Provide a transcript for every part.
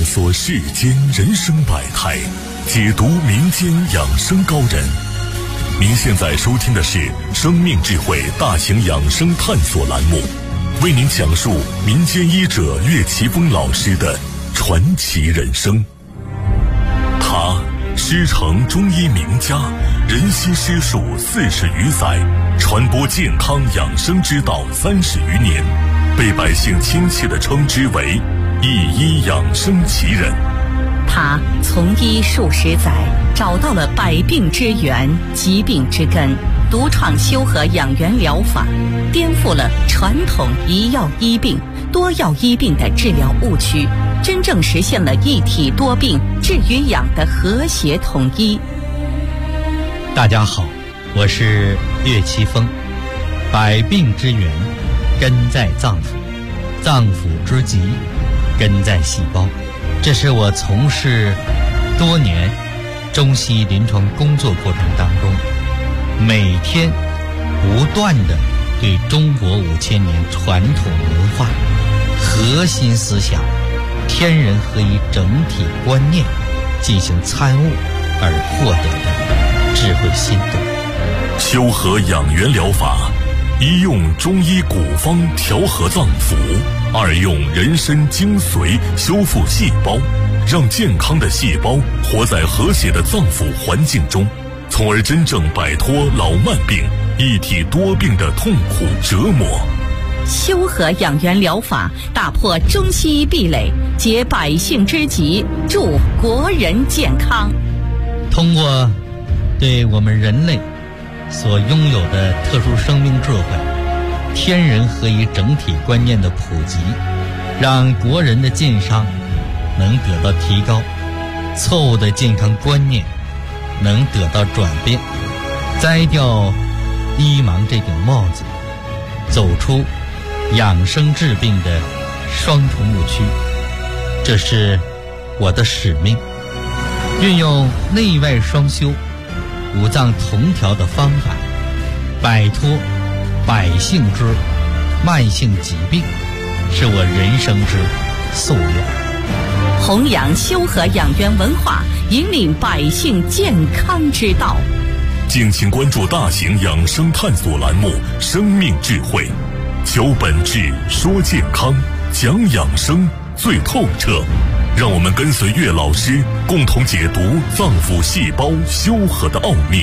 索世间人生百态，解读民间养生高人。您现在收听的是生命智慧大型养生探索栏目，为您讲述民间医者岳奇峰老师的传奇人生。他师承中医名家，人悉师术40余载，传播健康养生之道30余年，被百姓亲切地称之为一医养生奇人。 他从医数十载，找到了百病之源、疾病之根，独创修和养元疗法，颠覆了传统一药医病、多药医病的治疗误区，真正实现了一体多病治与养的和谐统一。 大家好，我是岳奇峰。百病之源根在脏腑，脏腑之疾根在细胞。这是我从事多年中西医临床工作过程当中，每天不断地对中国5000年传统文化核心思想天人合一整体观念进行参悟而获得的智慧心得。 修和养元疗法，一用中医古方调和脏腑，二用人参精髓修复细胞，让健康的细胞活在和谐的脏腑环境中，从而真正摆脱老慢病、一体多病的痛苦折磨。 修和养元疗法打破中西医壁垒，解百姓之急，助国人健康。 通过对我们人类所拥有的特殊生命智慧、天人合一整体观念的普及，让国人的健康能得到提高，错误的健康观念能得到转变，摘掉医盲这顶帽子，走出养生治病的双重误区。这是我的使命，运用内外双修、五脏同调的方法，摆脱百姓之慢性疾病，是我人生之夙愿。 弘扬修和养元文化，引领百姓健康之道。 敬请关注大型养生探索栏目《生命智慧》，求本质，说健康，讲养生最透彻。让我们跟随岳老师，共同解读脏腑细胞修和的奥秘。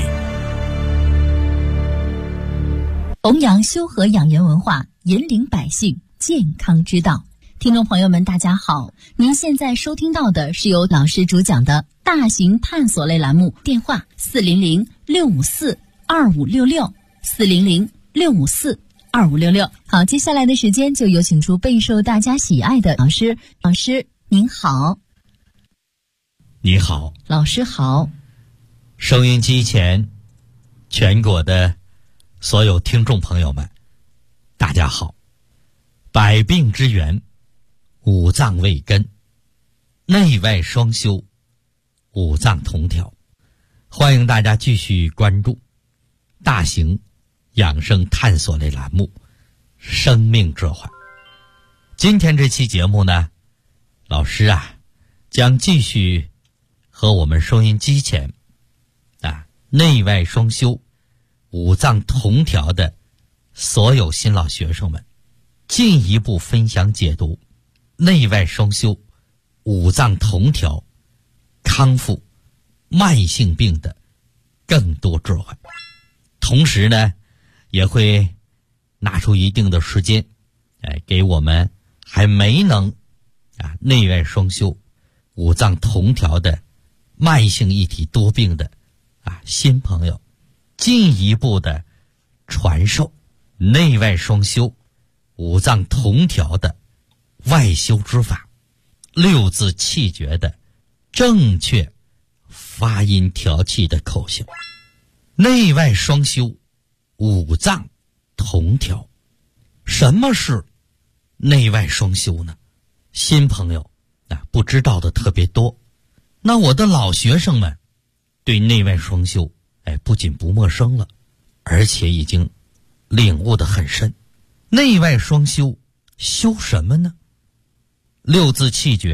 弘扬修和养元文化，引领百姓健康之道。听众朋友们，大家好，您现在收听到的是由老师主讲的大型探索类栏目，电话400-654-2566，400-654-2566。好，接下来的时间就有请出备受大家喜爱的老师。老师您好。 你好， 老师好。 收音机前全国的所有听众朋友们，大家好。百病之源，五脏为根，内外双修，五脏同调。欢迎大家继续关注大型养生探索类栏目《生命智慧》。今天这期节目呢，老师将继续和我们收音机前内外双修、五脏同调的所有新老学生们，进一步分享解读内外双修、五脏同调、康复慢性病的更多智慧。同时呢，也会拿出一定的时间，给我们还没能内外双修、五脏同调的慢性一体多病的新朋友，进一步的传授内外双修、五脏同调的外修之法，六字气诀的正确发音调气的口型。内外双修，五脏同调。什么是内外双修呢？新朋友不知道的特别多。那我的老学生们对内外双修不仅不陌生了，而且已经领悟得很深。内外双修，修什么呢？六字气诀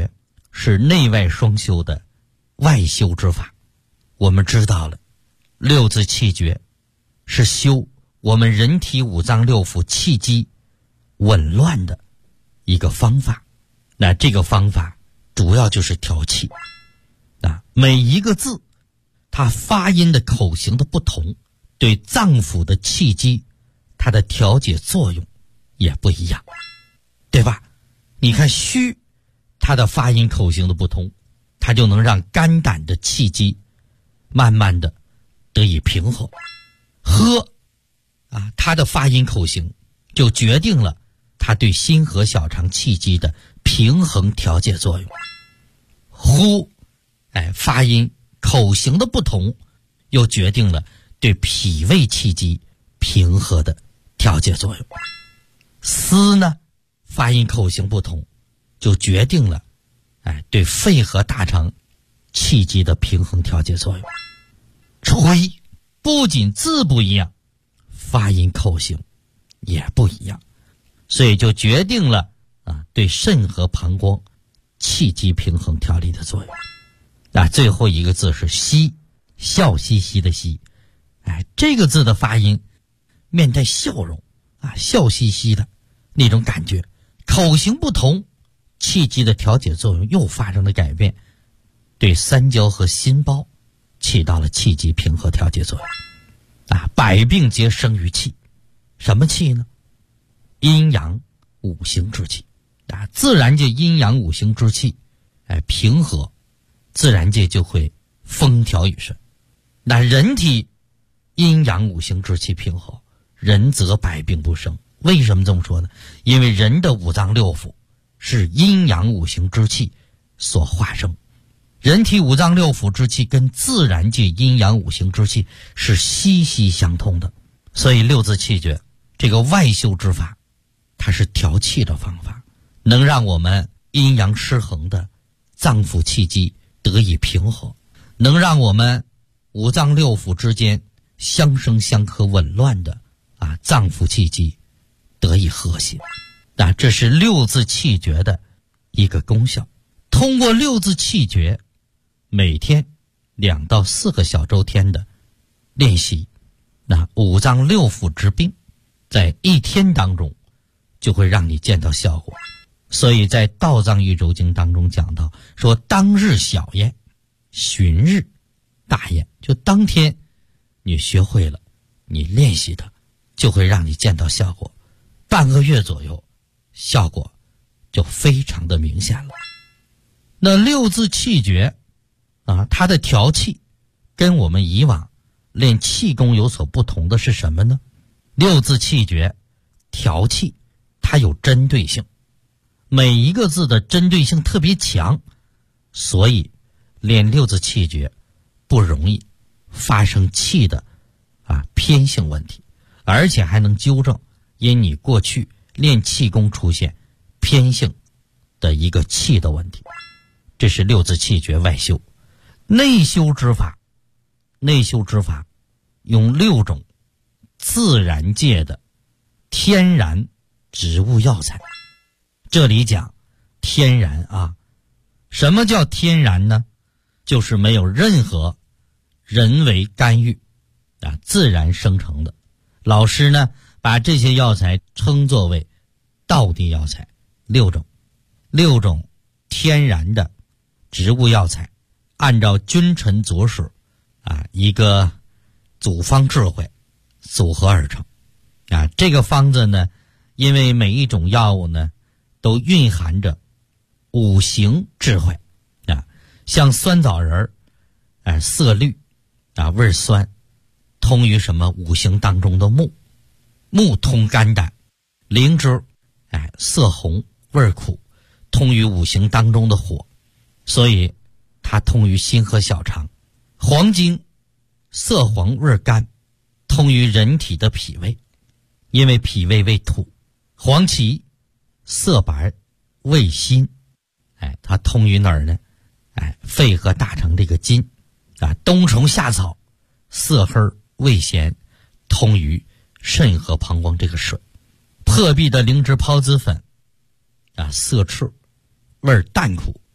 是内外双修的外修之法。我们知道了，六字气诀是修我们人体五脏六腑气机紊乱的一个方法。那这个方法主要就是调气。每一个字它发音的口型的不同，对脏腑的气机它的调节作用也不一样，对吧？你看虚，它的发音口型的不同，它就能让肝胆的气机慢慢的得以平和。喝它的发音口型就决定了它对心和小肠气机的平衡调节作用。呼，发音口型的不同，又决定了对脾胃气机平和的调节作用。思呢，发音口型不同，就决定了对肺和大肠气机的平衡调节作用。吹，不仅字不一样，发音口型也不一样，所以就决定了对肾和膀胱气机平衡调理的作用。最后一个字是嘻，笑嘻嘻的嘻，这个字的发音面带笑容笑嘻嘻的那种感觉，口型不同，气机的调节作用又发生了改变，对三焦和心包起到了气机平和调节作用。百病皆生于气，什么气呢？阴阳五行之气。自然界阴阳五行之气平和，自然界就会风调雨顺。那人体阴阳五行之气平和，人则百病不生。为什么这么说呢？因为人的五脏六腑是阴阳五行之气所化生，人体五脏六腑之气跟自然界阴阳五行之气是息息相通的。所以六字气诀这个外修之法，它是调气的方法，能让我们阴阳失衡的脏腑气机得以平和，能让我们五脏六腑之间相生相克紊乱的脏腑气机得以和谐。这是六字气诀的一个功效。通过六字气诀，每天2到4个小周天的练习，那五脏六腑之病在一天当中就会让你见到效果。所以在道藏一周经当中讲到说，当日小验，旬日大验，就当天你学会了，你练习的就会让你见到效果，半个月左右效果就非常的明显了。那六字气诀它的调气跟我们以往练气功有所不同的是什么呢？六字气诀调气它有针对性，每一个字的针对性特别强，所以练六字气诀不容易发生气的偏性问题，而且还能纠正因你过去练气功出现偏性的一个气的问题。这是六字气诀外修。内修之法，内修之法用6种自然界的天然植物药材。这里讲天然什么叫天然呢？就是没有任何人为干预自然生成的。老师呢把这些药材称作为道地药材，6种天然的植物药材，按照君臣佐使一个组方智慧组合而成这个方子呢，因为每一种药物呢都蕴含着五行智慧像酸枣仁色绿味酸，通于什么五行当中的木，木通肝胆；灵芝色红味苦，通于五行当中的火，所以它通于心和小肠。黄精色黄味甘，通于人体的脾胃，因为脾胃为土。黄芪色白味辛，它通于哪儿呢？肺和大肠这个筋。冬虫夏草色黑味咸，通于肾和膀胱这个水。破壁的灵芝孢子粉色赤味淡苦，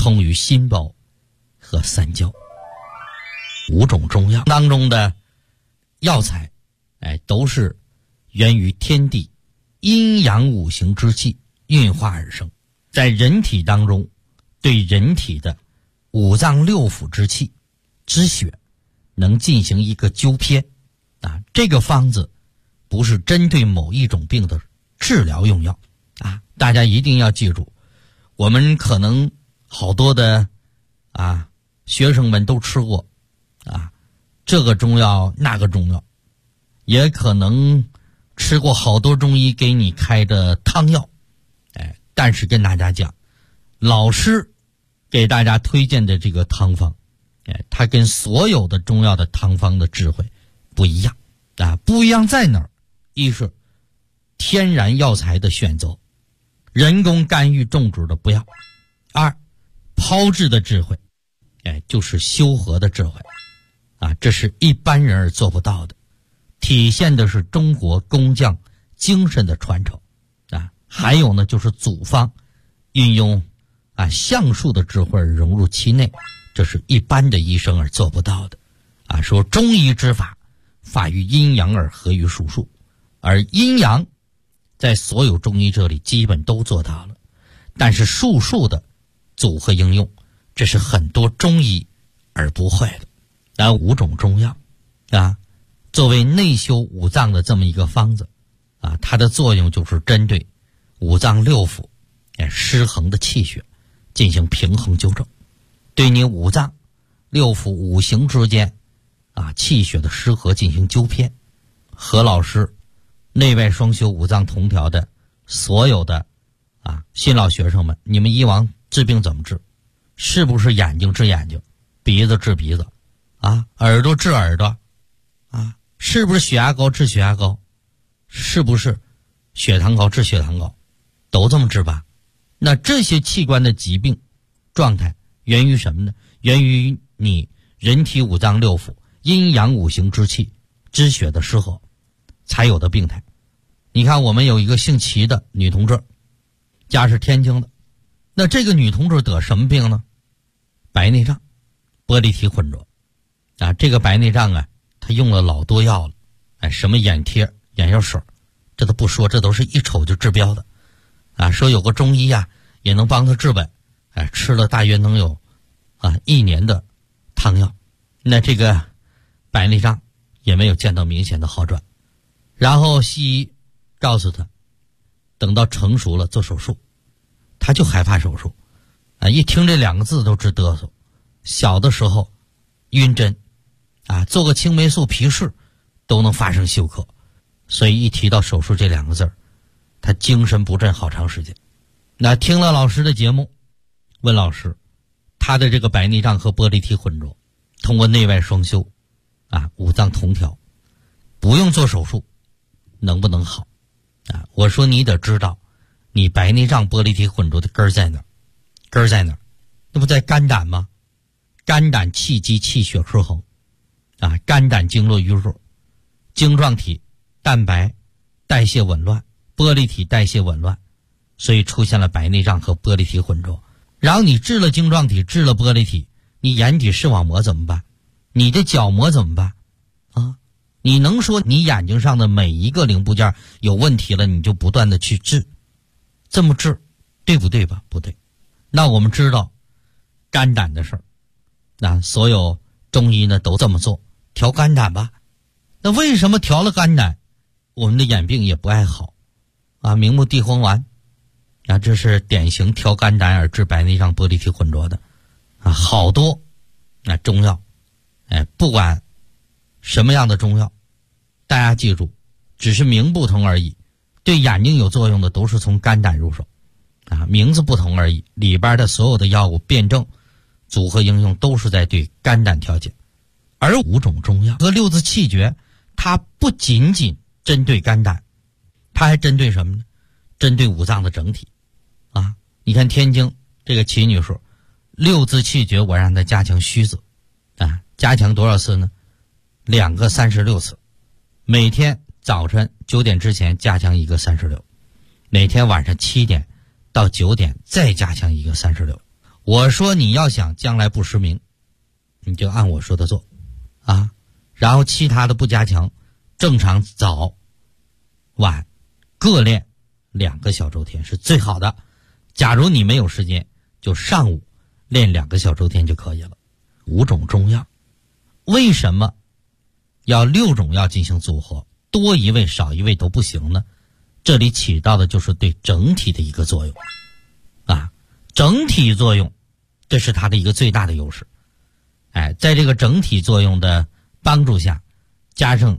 通于心包和三焦。5种中药当中的药材，都是源于天地阴阳五行之气运化而生，在人体当中对人体的五脏六腑之气之血能进行一个纠偏这个方子不是针对某一种病的治疗用药大家一定要记住，我们可能好多的学生们都吃过这个中药那个中药，也可能吃过好多中医给你开的汤药但是跟大家讲，老师给大家推荐的这个汤方它跟所有的中药的汤方的智慧不一样不一样在哪儿？一是天然药材的选择，人工干预种植的不要；二，炮制的智慧就是修和的智慧这是一般人做不到的，体现的是中国工匠精神的传承还有呢，就是祖方运用橡树的智慧融入其内，这是一般的医生而做不到的说中医之法，法于阴阳而合于术数，而阴阳在所有中医这里基本都做到了，但是术数的组合应用，这是很多中医而不会的。5种中药作为内修五脏的这么一个方子它的作用就是针对五脏六腑失衡的气血进行平衡纠正，对你五脏六腑五行之间气血的失和进行纠偏。何老师内外双修五脏同调的所有的新老学生们，你们以往治病怎么治？是不是眼睛治眼睛，鼻子治鼻子耳朵治耳朵是不是血压高治血压高，是不是血糖高治血糖高，都这么治吧？那这些器官的疾病状态源于什么呢？源于你人体五脏六腑阴阳五行之气之血的失和才有的病态。你看我们有一个姓齐的女同志，家是天津的，那这个女同志得什么病呢？白内障玻璃体混浊这个白内障她用了老多药了什么眼贴眼药水这都不说，这都是一瞅就治标的说有个中医也能帮她治本吃了大约能有1年的汤药，那这个白内障也没有见到明显的好转。然后西医告诉她等到成熟了做手术，她就害怕手术一听这2个字都直嘚瑟。小的时候晕针做个青霉素皮试都能发生休克，所以一提到手术这2个字他精神不振好长时间。那听了老师的节目，问老师他的这个白内障和玻璃体混浊通过内外双修五脏同调不用做手术能不能好我说你得知道你白内障玻璃体混浊的根儿在哪儿？根儿在哪儿？那不在肝胆吗？肝胆气机气血失衡肝胆经络淤弱，晶状体蛋白代谢紊乱，玻璃体代谢紊乱，所以出现了白内障和玻璃体混浊。然后你治了晶状体，治了玻璃体，你眼底视网膜怎么办？你的角膜怎么办你能说你眼睛上的每一个零部件有问题了你就不断的去治，这么治对不对吧？不对。那我们知道肝胆的事儿所有中医呢都这么做，调肝胆吧。那为什么调了肝胆我们的眼病也不爱好明目地黄丸这是典型调肝胆而治白内障玻璃体混浊的好多中药不管什么样的中药，大家记住只是名不同而已，对眼睛有作用的都是从肝胆入手名字不同而已，里边的所有的药物辩证组合应用都是在对肝胆调节。而5种中药和6字气诀它不仅仅针对肝胆，它还针对什么呢？针对五脏的整体你看天津这个齐女士6字气诀我让她加强虚字加强多少次呢？2个36次，每天早晨9点之前加强1个36，每天晚上7点到9点再加强1个36。 我说你要想将来不失明，你就按我说的做啊，然后其他的不加强，正常早晚各练2个小周天是最好的。假如你没有时间，就上午练2个小周天就可以了。5种中药，为什么要6种药进行组合，多一味少一味都不行呢？这里起到的就是对整体的一个作用啊，整体作用，这是它的一个最大的优势。在这个整体作用的帮助下，加上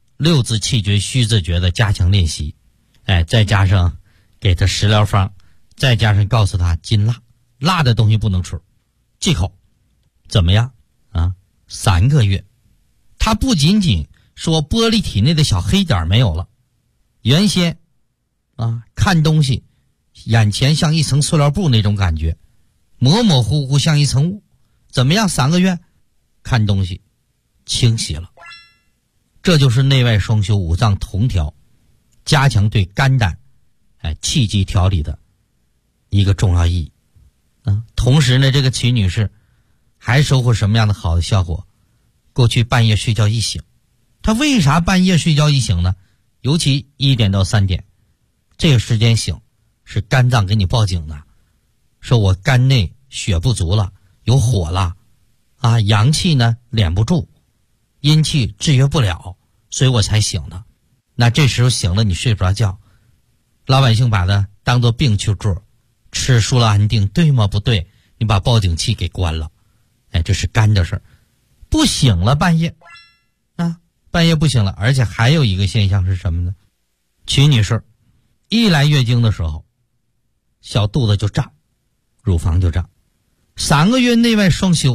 6字气诀虚字诀的加强练习，再加上给他食疗方，再加上告诉他禁辣，辣的东西不能吃，忌口，怎么样啊？3个月，他不仅仅说玻璃体内的小黑点没有了，原先看东西眼前像一层塑料布那种感觉，模模糊糊像一层雾，怎么样？3个月看东西清晰了。这就是内外双修5脏同调，加强对肝胆气机调理的一个重要意义同时呢，这个齐女士还收获什么样的好的效果？过去半夜睡觉一醒，她为啥半夜睡觉一醒呢？尤其1点到3点这个时间醒，是肝脏给你报警的，说我肝内血不足了，有火了阳气呢敛不住，阴气制约不了，所以我才醒的。那这时候醒了你睡不着觉，老百姓把它当作病去治，吃舒乐安定，对吗？不对，你把报警器给关了。这是肝的事儿，不醒了半夜半夜不醒了。而且还有一个现象是什么呢？曲女士一来月经的时候，小肚子就胀，乳房就胀。3个月内外双修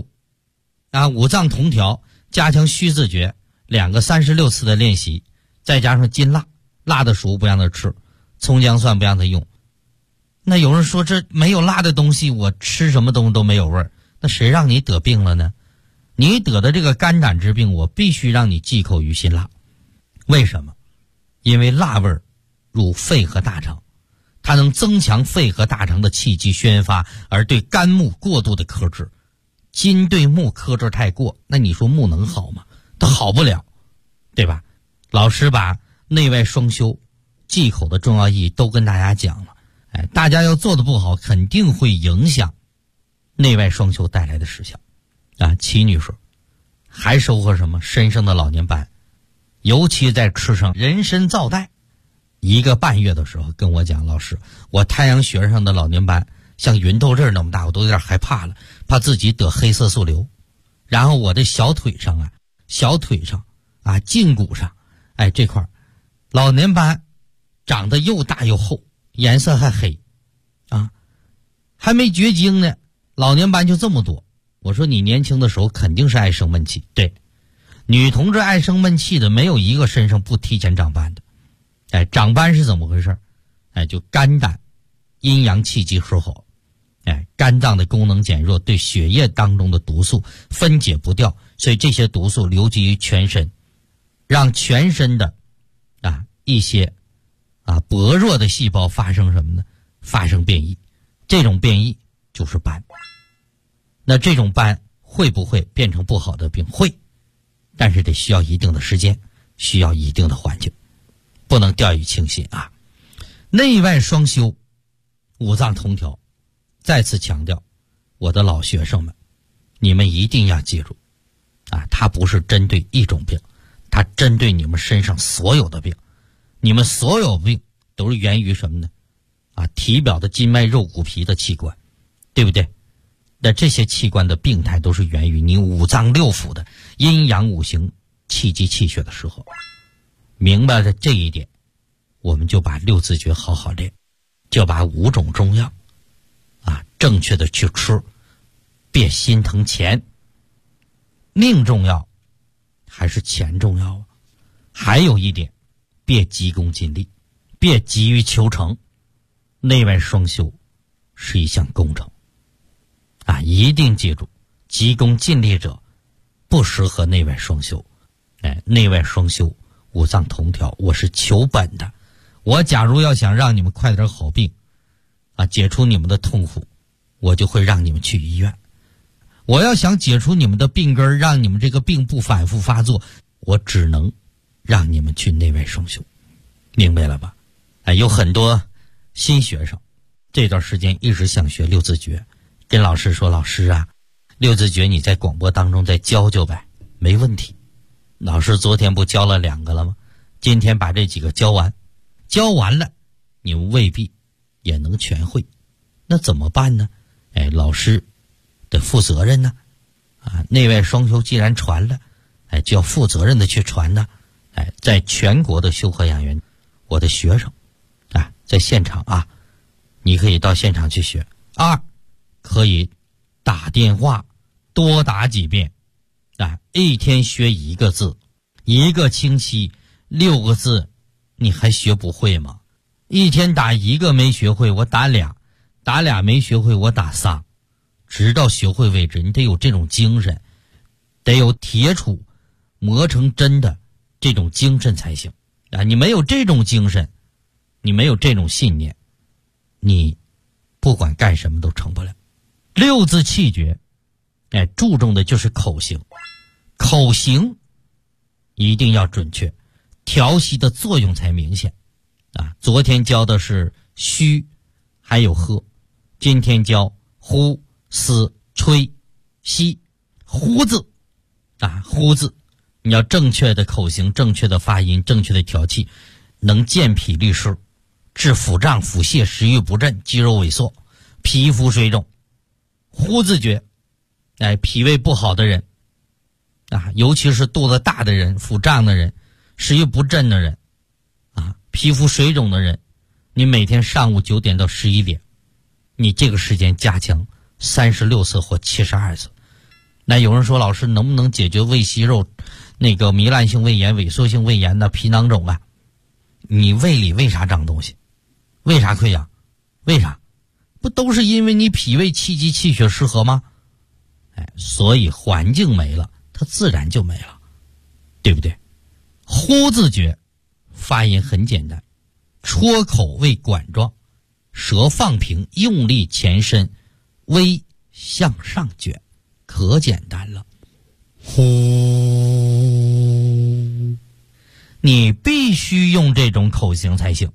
5脏同调，加强虚字诀，2个36次的练习，再加上禁辣，辣的食物不让他吃，葱姜蒜不让他用。那有人说这没有辣的东西，我吃什么东西都没有味儿，那谁让你得病了呢？你得的这个肝胆之病，我必须让你忌口于辛辣。为什么？因为辣味入肺和大肠，它能增强肺和大肠的气机宣发，而对肝木过度的克制。金对木克制太过，那你说木能好吗？它好不了，对吧？老师把内外双修忌口的重要意义都跟大家讲了，大家要做的不好，肯定会影响内外双修带来的实效齐女士还收获什么？身上的老年斑，尤其在吃上人参皂带，1个半月的时候跟我讲，老师，我太阳穴上的老年斑像云豆粒那么大，我都有点害怕了，怕自己得黑色素瘤。然后我的小腿上胫骨上这块老年斑长得又大又厚，颜色还黑还没绝经呢，老年斑就这么多。我说你年轻的时候肯定是爱生闷气，对，女同志爱生闷气的没有一个身上不提前长斑的。长斑是怎么回事？就肝胆阴阳气机失衡，肝脏的功能减弱，对血液当中的毒素分解不掉，所以这些毒素流积于全身，让全身的一些薄弱的细胞发生什么呢？发生变异，这种变异就是斑。那这种斑会不会变成不好的病？会，但是得需要一定的时间，需要一定的环境，不能掉以轻心内外双修5脏同调，再次强调，我的老学生们，你们一定要记住它不是针对一种病，它针对你们身上所有的病。你们所有病都是源于什么呢？体表的筋脉肉骨皮的器官，对不对？那这些器官的病态都是源于你5脏6腑的阴阳5行气机气血的时候。明白了这一点，我们就把6字诀好好练，就把5种中药正确的去吃，别心疼钱。命重要还是钱重要还有一点，别急功近利，别急于求成。内外双修是一项工程一定记住，急功近利者不适合内外双修。内外双修5脏同调，我是求本的。我假如要想让你们快点好病解除你们的痛苦， 我就会让你们去医院。我要想解除你们的病根，让你们这个病不反复发作，我只能让你们去内外双修，明白了吧？有很多新学生这段时间一直想学六字诀，跟老师说，老师啊，六字诀你在广播当中再教教呗。没问题，老师昨天不教了2个了吗？今天把这几个教完，教完了你们未必也能全会，那怎么办呢？老师得负责任呢，内外双修既然传了，就要负责任的去传呢。在全国的修和养元，我的学生在现场啊，你可以到现场去学。2可以打电话多打几遍一天学1个字，1个星期6个字，你还学不会吗？一天打1个没学会，我打2，打2没学会，我打3，直到学会为止。你得有这种精神，得有铁杵磨成针的这种精神才行你没有这种精神，你没有这种信念，你不管干什么都成不了。6字气诀注重的就是口型，口型一定要准确，调息的作用才明显昨天教的是虚还有喝，今天教呼嘶吹吸。呼字呼字你要正确的口型，正确的发音，正确的调气，能健脾利湿，治腹胀腹泻，食欲不振，肌肉萎缩，皮肤水肿。呼字诀脾胃不好的人尤其是肚子大的人，腹胀的人，食欲不振的人皮肤水肿的人，你每天上午9点到11点，你这个时间加强36次或72次。那有人说，老师能不能解决胃息肉那个糜烂性胃炎、萎缩性胃炎的皮囊肿你胃里为啥长东西？为啥溃疡？为啥？不都是因为你脾胃气机气血失和吗？所以环境没了，它自然就没了，对不对？呼字诀发音很简单，戳口为管状，舌放平，用力前伸，微向上卷，可简单了。呼，你必须用这种口型才行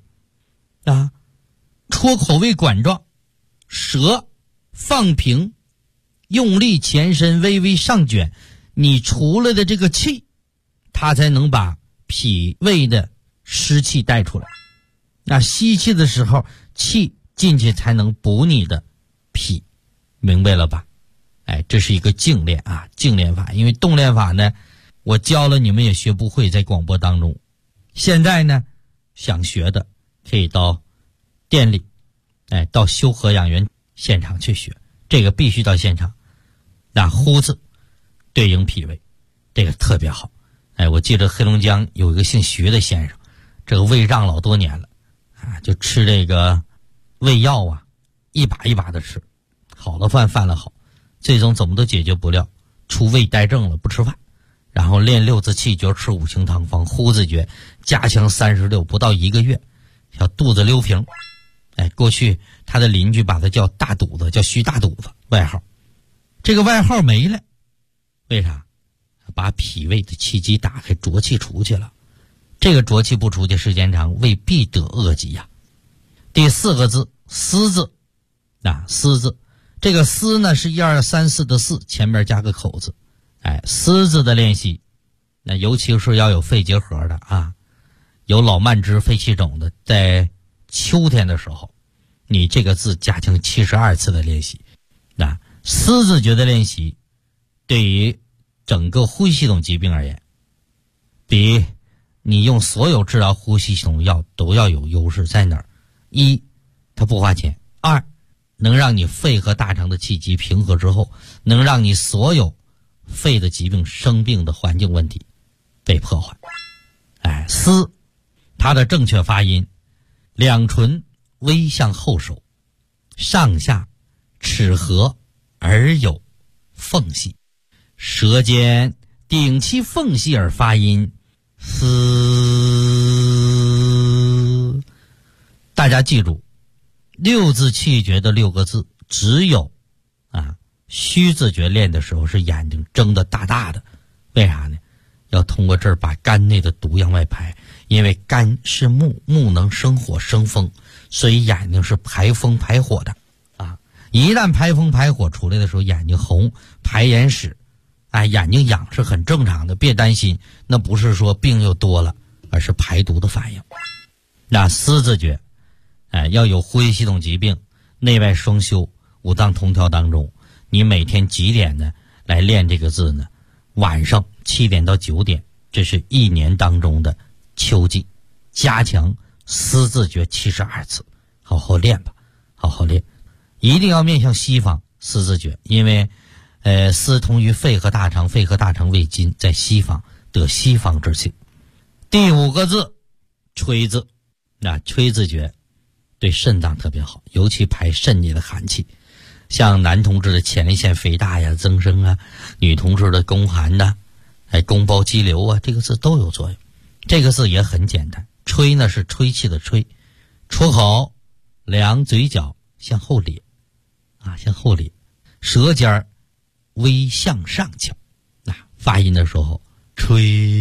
戳口为管状，舌放平，用力前伸，微微上卷，你出来的这个气，它才能把脾胃的湿气带出来。吸气的时候，气进去才能补你的脾，明白了吧？这是一个静练静练法。因为动练法呢，我教了你们也学不会，在广播当中。现在呢，想学的可以到店里到修和养元现场去学，这个必须到现场。呼字对应脾胃，这个特别好。我记得黑龙江有一个姓徐的先生，这个胃胀老多年了就吃这个胃药一把一把的吃，好了饭了好，最终怎么都解决不了，出胃呆症了，不吃饭，然后练6字气诀，吃5行汤方，呼字诀加强36，不到1个月小肚子溜平。过去他的邻居把他叫大肚子，叫徐大肚子外号，这个外号没了，为啥？把脾胃的气机打开，浊气出去了，这个浊气不出去，时间长胃必得恶疾第4个字思字思字，这个思呢是1、2、3、4的4，前面加个口字思字的练习，那尤其是要有肺结核的有老慢支、肺气肿的，在秋天的时候，你这个字加强72次的练习。思字诀的练习对于整个呼吸系统疾病而言，比你用所有治疗呼吸系统药都要有优势。在哪儿？1它不花钱，2能让你肺和大肠的气机平和之后，能让你所有肺的疾病、生病的环境问题被破坏。思它的正确发音，两唇微向后收，上下齿合而有缝隙，舌尖顶其缝隙而发音，思。大家记住，6字气诀的6个字，只有虚字诀练的时候是眼睛睁得大大的，为啥呢？要通过这儿把肝内的毒阳外排，因为肝是木，木能生火生风，所以眼睛是排风排火的啊。一旦排风排火出来的时候，眼睛红排眼屎，眼睛痒是很正常的，别担心，那不是说病又多了，而是排毒的反应。那思字诀，要有呼吸系统疾病、内外双修、五脏同调当中，你每天几点呢来练这个字呢？晚上7点到9点，这是一年当中的秋季，加强思字诀72次，好好练吧，好好练，一定要面向西方思字诀，因为思通于肺和大肠，肺和大肠为筋，在西方得西方之气。第5个字，吹字。那吹字诀对肾脏特别好，尤其排肾里的寒气。像男同志的前列腺肥大呀、增生啊，女同志的宫寒呐、宫包肌瘤啊，这个字都有作用。这个字也很简单，吹呢是吹气的吹，出口两嘴角向后咧向后咧，舌尖微向上翘，发音的时候吹。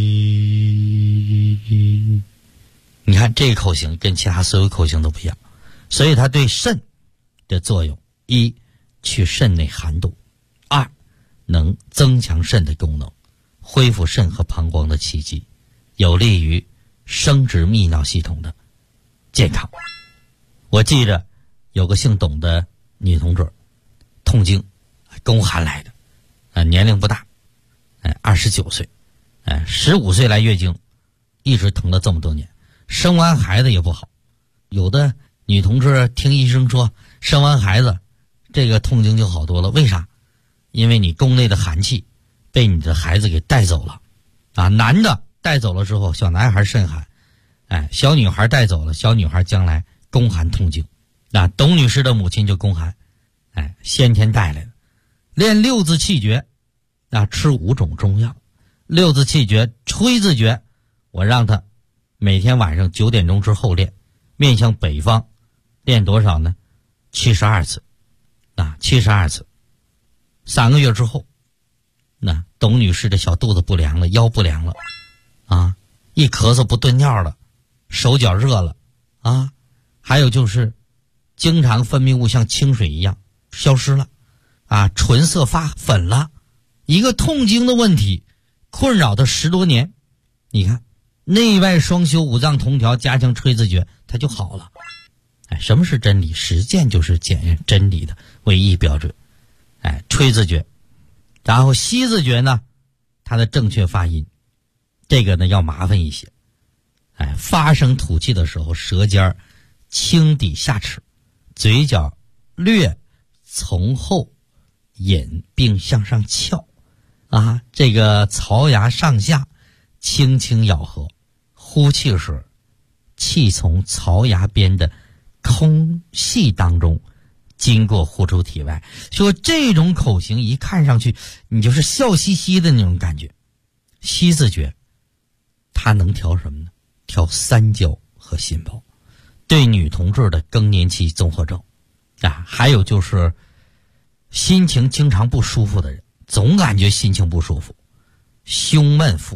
你看这个口型跟其他所有口型都不一样，所以它对肾的作用：一，去肾内寒毒；二，能增强肾的功能，恢复肾和膀胱的气机，有利于生殖泌尿系统的健康。我记着有个姓董的女同志，痛经，宫寒来的，年龄不大，29岁，15岁来月经，一直疼了这么多年，生完孩子也不好。有的女同志听医生说生完孩子这个痛经就好多了，为啥？因为你宫内的寒气被你的孩子给带走了男的带走了之后，小男孩肾寒，小女孩带走了，小女孩将来宫寒痛经。董女士的母亲就宫寒，先天带来的。练6字气诀，吃5种中药。6字气诀吹字诀，我让她每天晚上9点钟之后练，面向北方，练多少呢？72次，72次。3个月之后，董女士的小肚子不凉了，腰不凉了，一咳嗽不顿尿了，手脚热了，还有就是经常分泌物像清水一样消失了，唇色发粉了。一个痛经的问题困扰他10多年，你看内外双修，五脏同调，加强吹字诀，它就好了。什么是真理？实践就是检验真理的唯一标准。吹字诀，然后吸字诀呢，它的正确发音，这个呢要麻烦一些。发声吐气的时候，舌尖轻抵下齿，嘴角略从后引并向上翘，这个槽牙上下轻轻咬合，呼气时气从槽牙边的空隙当中经过呼出体外。说这种口型一看上去你就是笑嘻嘻的那种感觉。吸字诀它能调什么呢？调三焦和心包，对女同志的更年期综合症还有就是心情经常不舒服的人，总感觉心情不舒服，胸闷腹